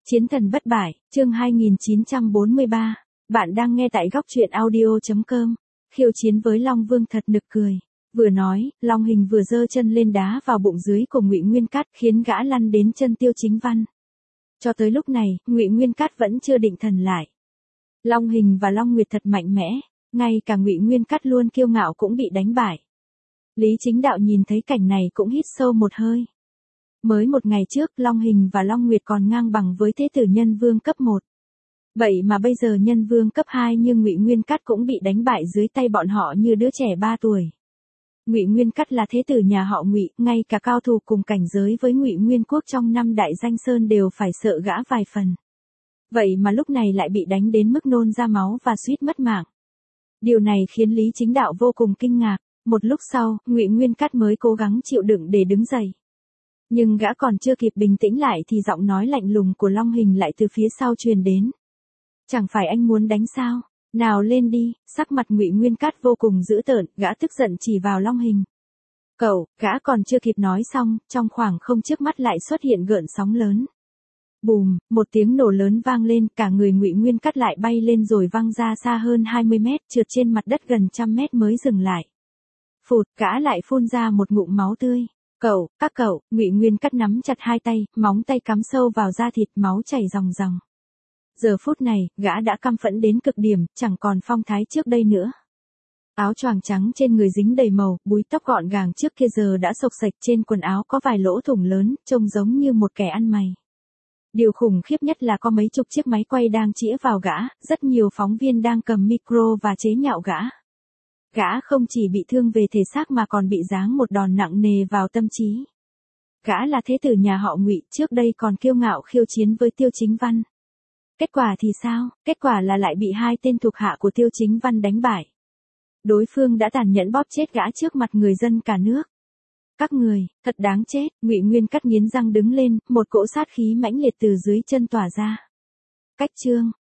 Chiến thần bất bại, chương 2943. Bạn đang nghe tại góc truyện audio.com. Khiêu chiến với Long Vương thật nực cười. Vừa nói, Long Hình vừa giơ chân lên đá vào bụng dưới của Ngụy Nguyên Cát, khiến gã lăn đến chân Tiêu Chính Văn. Cho tới lúc này, Ngụy Nguyên Cát vẫn chưa định thần lại. Long Hình và Long Nguyệt thật mạnh mẽ, ngay cả Ngụy Nguyên Cát luôn kiêu ngạo cũng bị đánh bại. Lý Chính Đạo nhìn thấy cảnh này cũng hít sâu một hơi. Mới một ngày trước, Long Hình và Long Nguyệt còn ngang bằng với thế tử Nhân Vương cấp 1. Vậy mà bây giờ Nhân Vương cấp 2 như Ngụy Nguyên Cát cũng bị đánh bại dưới tay bọn họ như đứa trẻ 3 tuổi. Ngụy Nguyên Cát là thế tử nhà họ Ngụy, ngay cả cao thủ cùng cảnh giới với Ngụy Nguyên Quốc trong 5 đại danh sơn đều phải sợ gã vài phần. Vậy mà lúc này lại bị đánh đến mức nôn ra máu và suýt mất mạng. Điều này khiến Lý Chính Đạo vô cùng kinh ngạc. Một lúc sau, Ngụy Nguyên Cát mới cố gắng chịu đựng để đứng dậy. Nhưng gã còn chưa kịp bình tĩnh lại thì giọng nói lạnh lùng của Long Hình lại từ phía sau truyền đến. Chẳng phải anh muốn đánh sao? Nào lên đi. Sắc mặt Ngụy Nguyên Cát vô cùng dữ tợn, gã tức giận chỉ vào Long Hình. Cậu, gã còn chưa kịp nói xong, trong khoảng không trước mắt lại xuất hiện gợn sóng lớn. Bùm, một tiếng nổ lớn vang lên, cả người Ngụy Nguyên Cát lại bay lên rồi văng ra xa hơn 20 mét, trượt trên mặt đất gần 100 mét mới dừng lại. Phụt, gã lại phun ra một ngụm máu tươi. Các cậu, Ngụy Nguyên Cát nắm chặt hai tay, móng tay cắm sâu vào da thịt, máu chảy ròng ròng. Giờ phút này, gã đã căm phẫn đến cực điểm, chẳng còn phong thái trước đây nữa. Áo choàng trắng trên người dính đầy màu, búi tóc gọn gàng trước kia giờ đã xộc xệch, trên quần áo có vài lỗ thủng lớn, trông giống như một kẻ ăn mày. Điều khủng khiếp nhất là có mấy chục chiếc máy quay đang chĩa vào gã, rất nhiều phóng viên đang cầm micro và chế nhạo gã. Gã không chỉ bị thương về thể xác mà còn bị giáng một đòn nặng nề vào tâm trí. Gã là thế tử nhà họ Ngụy, trước đây còn kiêu ngạo khiêu chiến với Tiêu Chính Văn. Kết quả thì sao? Kết quả là lại bị hai tên thuộc hạ của Tiêu Chính Văn đánh bại. Đối phương đã tàn nhẫn bóp chết gã trước mặt người dân cả nước. Các người, thật đáng chết. Ngụy Nguyên Cát nghiến răng đứng lên, một cỗ sát khí mãnh liệt từ dưới chân tỏa ra. Cách chương,